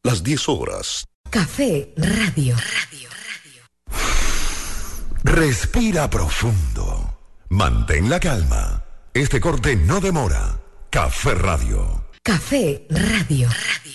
las 10 horas. Café Radio. Respira profundo. Mantén la calma. Este corte no demora. Café Radio. Café Radio.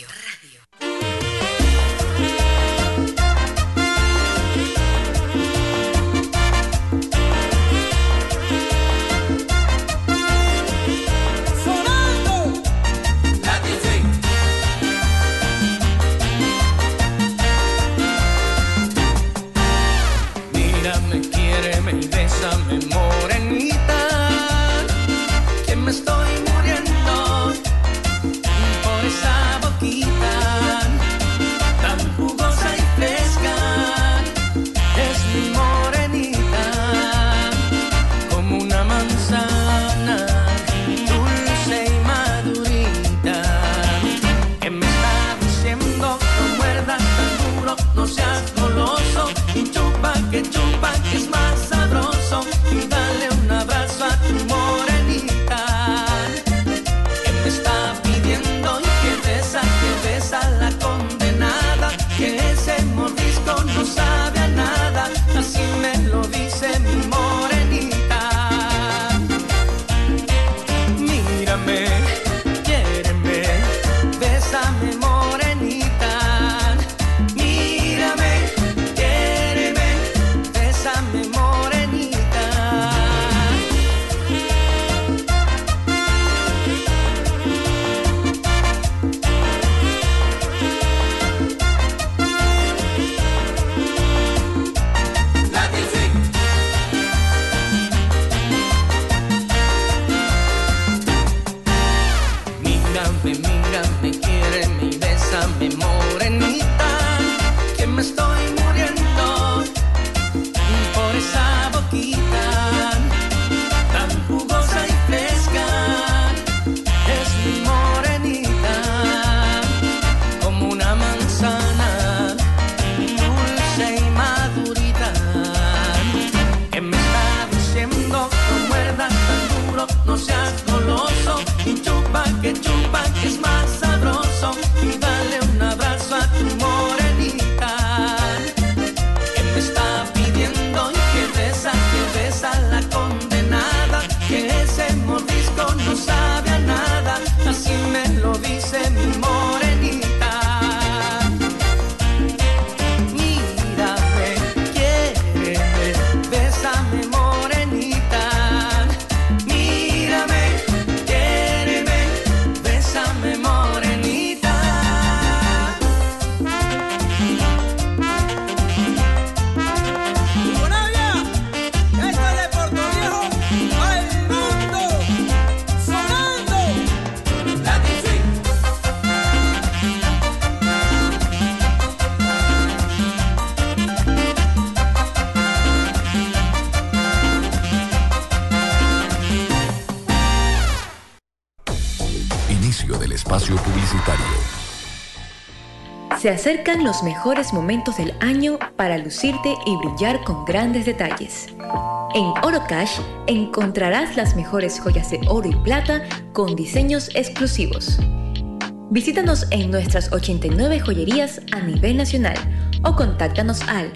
Se acercan los mejores momentos del año para lucirte y brillar con grandes detalles. En Orocash encontrarás las mejores joyas de oro y plata con diseños exclusivos. Visítanos en nuestras 89 joyerías a nivel nacional o contáctanos al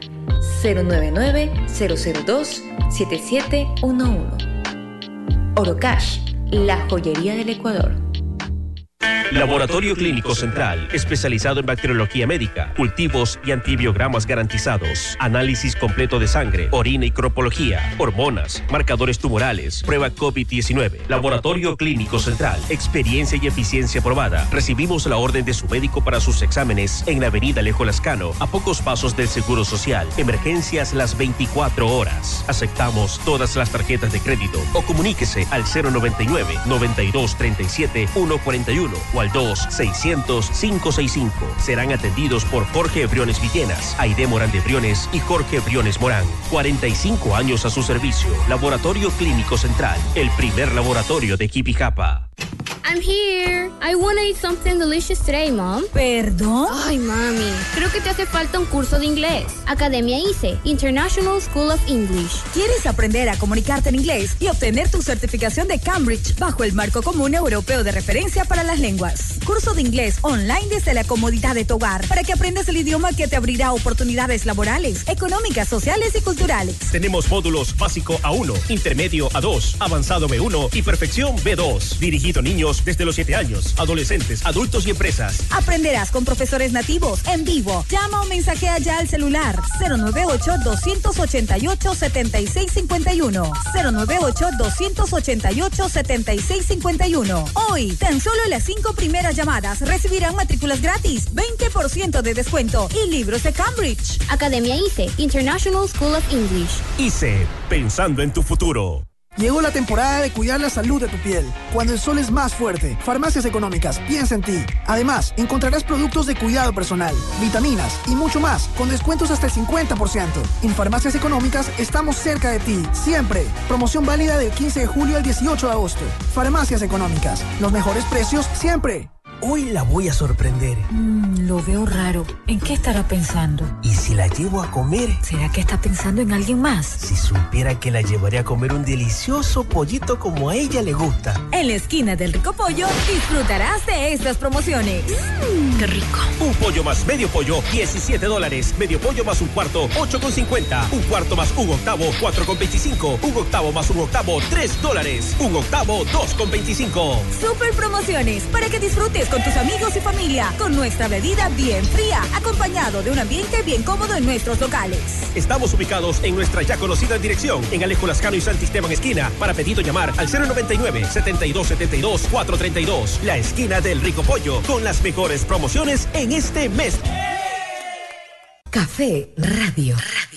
099-002-7711. Orocash, la joyería del Ecuador. Laboratorio Clínico Central, especializado en bacteriología médica, cultivos y antibiogramas garantizados, análisis completo de sangre, orina y cropología, hormonas, marcadores tumorales, prueba COVID-19. Laboratorio Clínico Central, experiencia y eficiencia probada. Recibimos la orden de su médico para sus exámenes en la avenida Alejo Lascano, a pocos pasos del Seguro Social. Emergencias las 24 horas. Aceptamos todas las tarjetas de crédito o comuníquese al 099-9237-141 o al 2-600-565. Serán atendidos por Jorge Briones Villenas, Aide Morán de Briones y Jorge Briones Morán. 45 años a su servicio. Laboratorio Clínico Central, el primer laboratorio de Quipijapa. I'm here. I wanna eat something delicious today, Mom. ¿Perdón? Ay, mami, creo que te hace falta un curso de inglés. Academia ICE, International School of English. ¿Quieres aprender a comunicarte en inglés y obtener tu certificación de Cambridge bajo el marco común europeo de referencia para las lenguas? Curso de inglés online desde la comodidad de tu hogar para que aprendas el idioma que te abrirá oportunidades laborales, económicas, sociales y culturales. Tenemos módulos básico A1, intermedio A2, avanzado B1 y perfección B2. Dirigido a niños desde los 7 años, adolescentes, adultos y empresas. Aprenderás con profesores nativos, en vivo. Llama o mensajea ya al celular 098-288-7651. 098-288-7651. Hoy, tan solo las 5 primeras llamadas recibirán matrículas gratis, 20% de descuento y libros de Cambridge. Academia ICE, International School of English. ICE, pensando en tu futuro. Llegó la temporada de cuidar la salud de tu piel. Cuando el sol es más fuerte, Farmacias Económicas piensa en ti. Además, encontrarás productos de cuidado personal, vitaminas y mucho más, con descuentos hasta el 50%. En Farmacias Económicas estamos cerca de ti, siempre. Promoción válida del 15 de julio al 18 de agosto. Farmacias Económicas, los mejores precios siempre. Hoy la voy a sorprender. Lo veo raro. ¿En qué estará pensando? ¿Y si la llevo a comer? ¿Será que está pensando en alguien más? Si supiera que la llevaré a comer un delicioso pollito como a ella le gusta. En la esquina del Rico Pollo disfrutarás de estas promociones. ¡Qué rico! Un pollo más medio pollo, $17. Medio pollo más un cuarto, $8.50. Un cuarto más un octavo, $4.25. Un octavo más un octavo, $3. Un octavo, $2.25. Super promociones para que disfrutes con tus amigos y familia, con nuestra bebida bien fría, acompañado de un ambiente bien cómodo en nuestros locales. Estamos ubicados en nuestra ya conocida dirección, en Alejo Lascano y Santisteban esquina. Para pedido llamar al 099-7272-432. La esquina del Rico Pollo, con las mejores promociones en este mes. Café Radio.